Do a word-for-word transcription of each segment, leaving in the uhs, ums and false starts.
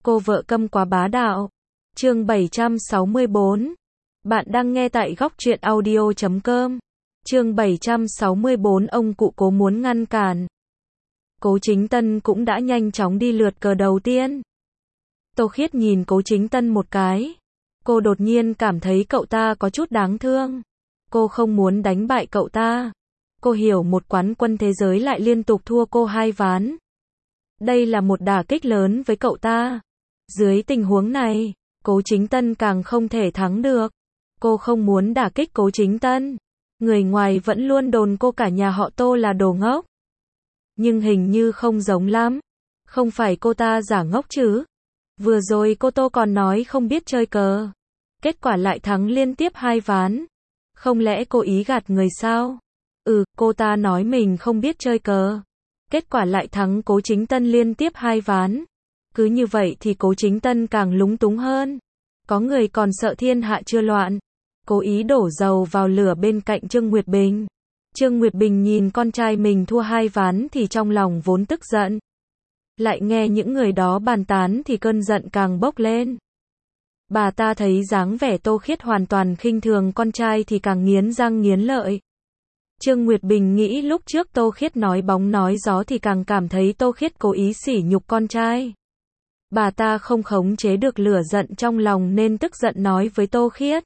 Cô vợ câm quá bá đạo. Chương bảy trăm sáu mươi bốn. Bạn đang nghe tại góc truyện audio chấm com. Chương bảy trăm sáu mươi bốn, ông cụ Cố muốn ngăn cản. Cố Chính Tân cũng đã nhanh chóng đi lượt cờ đầu tiên. Tô Khiết nhìn Cố Chính Tân một cái. Cô đột nhiên cảm thấy cậu ta có chút đáng thương. Cô không muốn đánh bại cậu ta. Cô hiểu một quán quân thế giới lại liên tục thua cô hai ván. Đây là một đả kích lớn với cậu ta. Dưới tình huống này, Cố Chính Tân càng không thể thắng được. Cô không muốn đả kích Cố Chính Tân. Người ngoài vẫn luôn đồn cô cả nhà họ Tô là đồ ngốc. Nhưng hình như không giống lắm. Không phải cô ta giả ngốc chứ. Vừa rồi cô Tô còn nói không biết chơi cờ. Kết quả lại thắng liên tiếp hai ván. Không lẽ cô ý gạt người sao? Ừ, cô ta nói mình không biết chơi cờ. Kết quả lại thắng Cố Chính Tân liên tiếp hai ván. Cứ như vậy thì Cố Chính Tân càng lúng túng hơn. Có người còn sợ thiên hạ chưa loạn. Cố ý đổ dầu vào lửa bên cạnh Trương Nguyệt Bình. Trương Nguyệt Bình nhìn con trai mình thua hai ván thì trong lòng vốn tức giận. Lại nghe những người đó bàn tán thì cơn giận càng bốc lên. Bà ta thấy dáng vẻ Tô Khiết hoàn toàn khinh thường con trai thì càng nghiến răng nghiến lợi. Trương Nguyệt Bình nghĩ lúc trước Tô Khiết nói bóng nói gió thì càng cảm thấy Tô Khiết cố ý sỉ nhục con trai. Bà ta không khống chế được lửa giận trong lòng nên tức giận nói với Tô Khiết.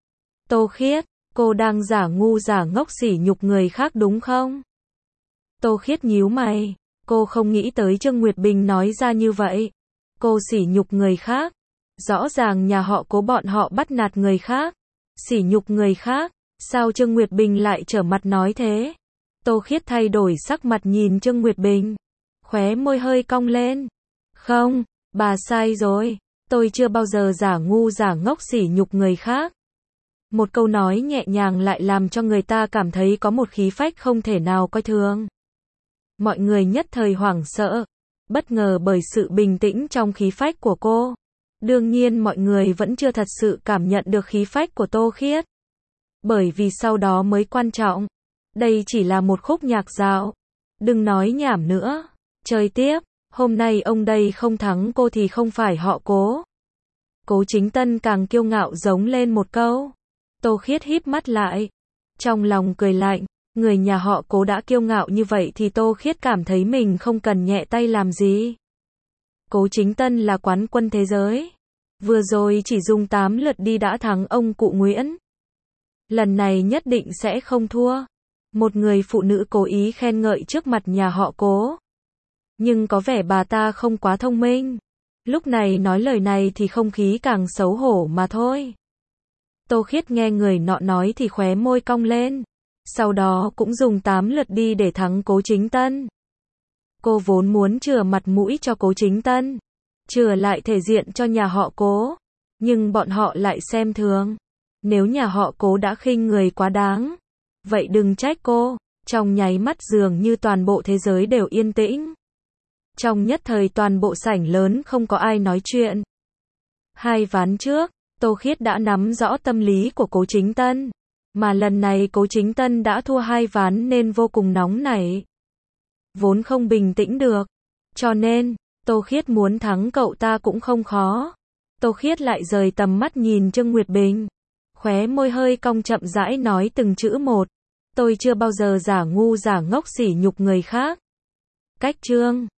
Tô Khiết, cô đang giả ngu giả ngốc sỉ nhục người khác đúng không? Tô Khiết nhíu mày, cô không nghĩ tới Trương Nguyệt Bình nói ra như vậy. Cô sỉ nhục người khác. Rõ ràng nhà họ Cố bọn họ bắt nạt người khác. Sỉ nhục người khác. Sao Trương Nguyệt Bình lại trở mặt nói thế? Tô Khiết thay đổi sắc mặt nhìn Trương Nguyệt Bình. Khóe môi hơi cong lên. Không, bà sai rồi. Tôi chưa bao giờ giả ngu giả ngốc sỉ nhục người khác. Một câu nói nhẹ nhàng lại làm cho người ta cảm thấy có một khí phách không thể nào coi thường. Mọi người nhất thời hoảng sợ. Bất ngờ bởi sự bình tĩnh trong khí phách của cô. Đương nhiên mọi người vẫn chưa thật sự cảm nhận được khí phách của Tô Khiết. Bởi vì sau đó mới quan trọng. Đây chỉ là một khúc nhạc dạo. Đừng nói nhảm nữa. Chơi tiếp. Hôm nay ông đây không thắng cô thì không phải họ Cố. Cố Chính Tân càng kiêu ngạo giống lên một câu. Tô Khiết híp mắt lại. Trong lòng cười lạnh. Người nhà họ Cố đã kiêu ngạo như vậy thì Tô Khiết cảm thấy mình không cần nhẹ tay làm gì. Cố Chính Tân là quán quân thế giới. Vừa rồi chỉ dùng tám lượt đi đã thắng ông cụ Nguyễn. Lần này nhất định sẽ không thua. Một người phụ nữ cố ý khen ngợi trước mặt nhà họ Cố. Nhưng có vẻ bà ta không quá thông minh. Lúc này nói lời này thì không khí càng xấu hổ mà thôi. Tô Khiết nghe người nọ nói thì khóe môi cong lên. Sau đó cũng dùng tám lượt đi để thắng Cố Chính Tân. Cô vốn muốn chừa mặt mũi cho Cố Chính Tân. Chừa lại thể diện cho nhà họ Cố. Nhưng bọn họ lại xem thường. Nếu nhà họ Cố đã khinh người quá đáng. Vậy đừng trách cô. Trong nháy mắt dường như toàn bộ thế giới đều yên tĩnh. Trong nhất thời toàn bộ sảnh lớn không có ai nói chuyện. Hai ván trước, Tô Khiết đã nắm rõ tâm lý của Cố Chính Tân. Mà lần này Cố Chính Tân đã thua hai ván nên vô cùng nóng nảy. Vốn không bình tĩnh được. Cho nên, Tô Khiết muốn thắng cậu ta cũng không khó. Tô Khiết lại rời tầm mắt nhìn Trương Nguyệt Bình. Khóe môi hơi cong chậm rãi nói từng chữ một. Tôi chưa bao giờ giả ngu giả ngốc sỉ nhục người khác. Cách Trương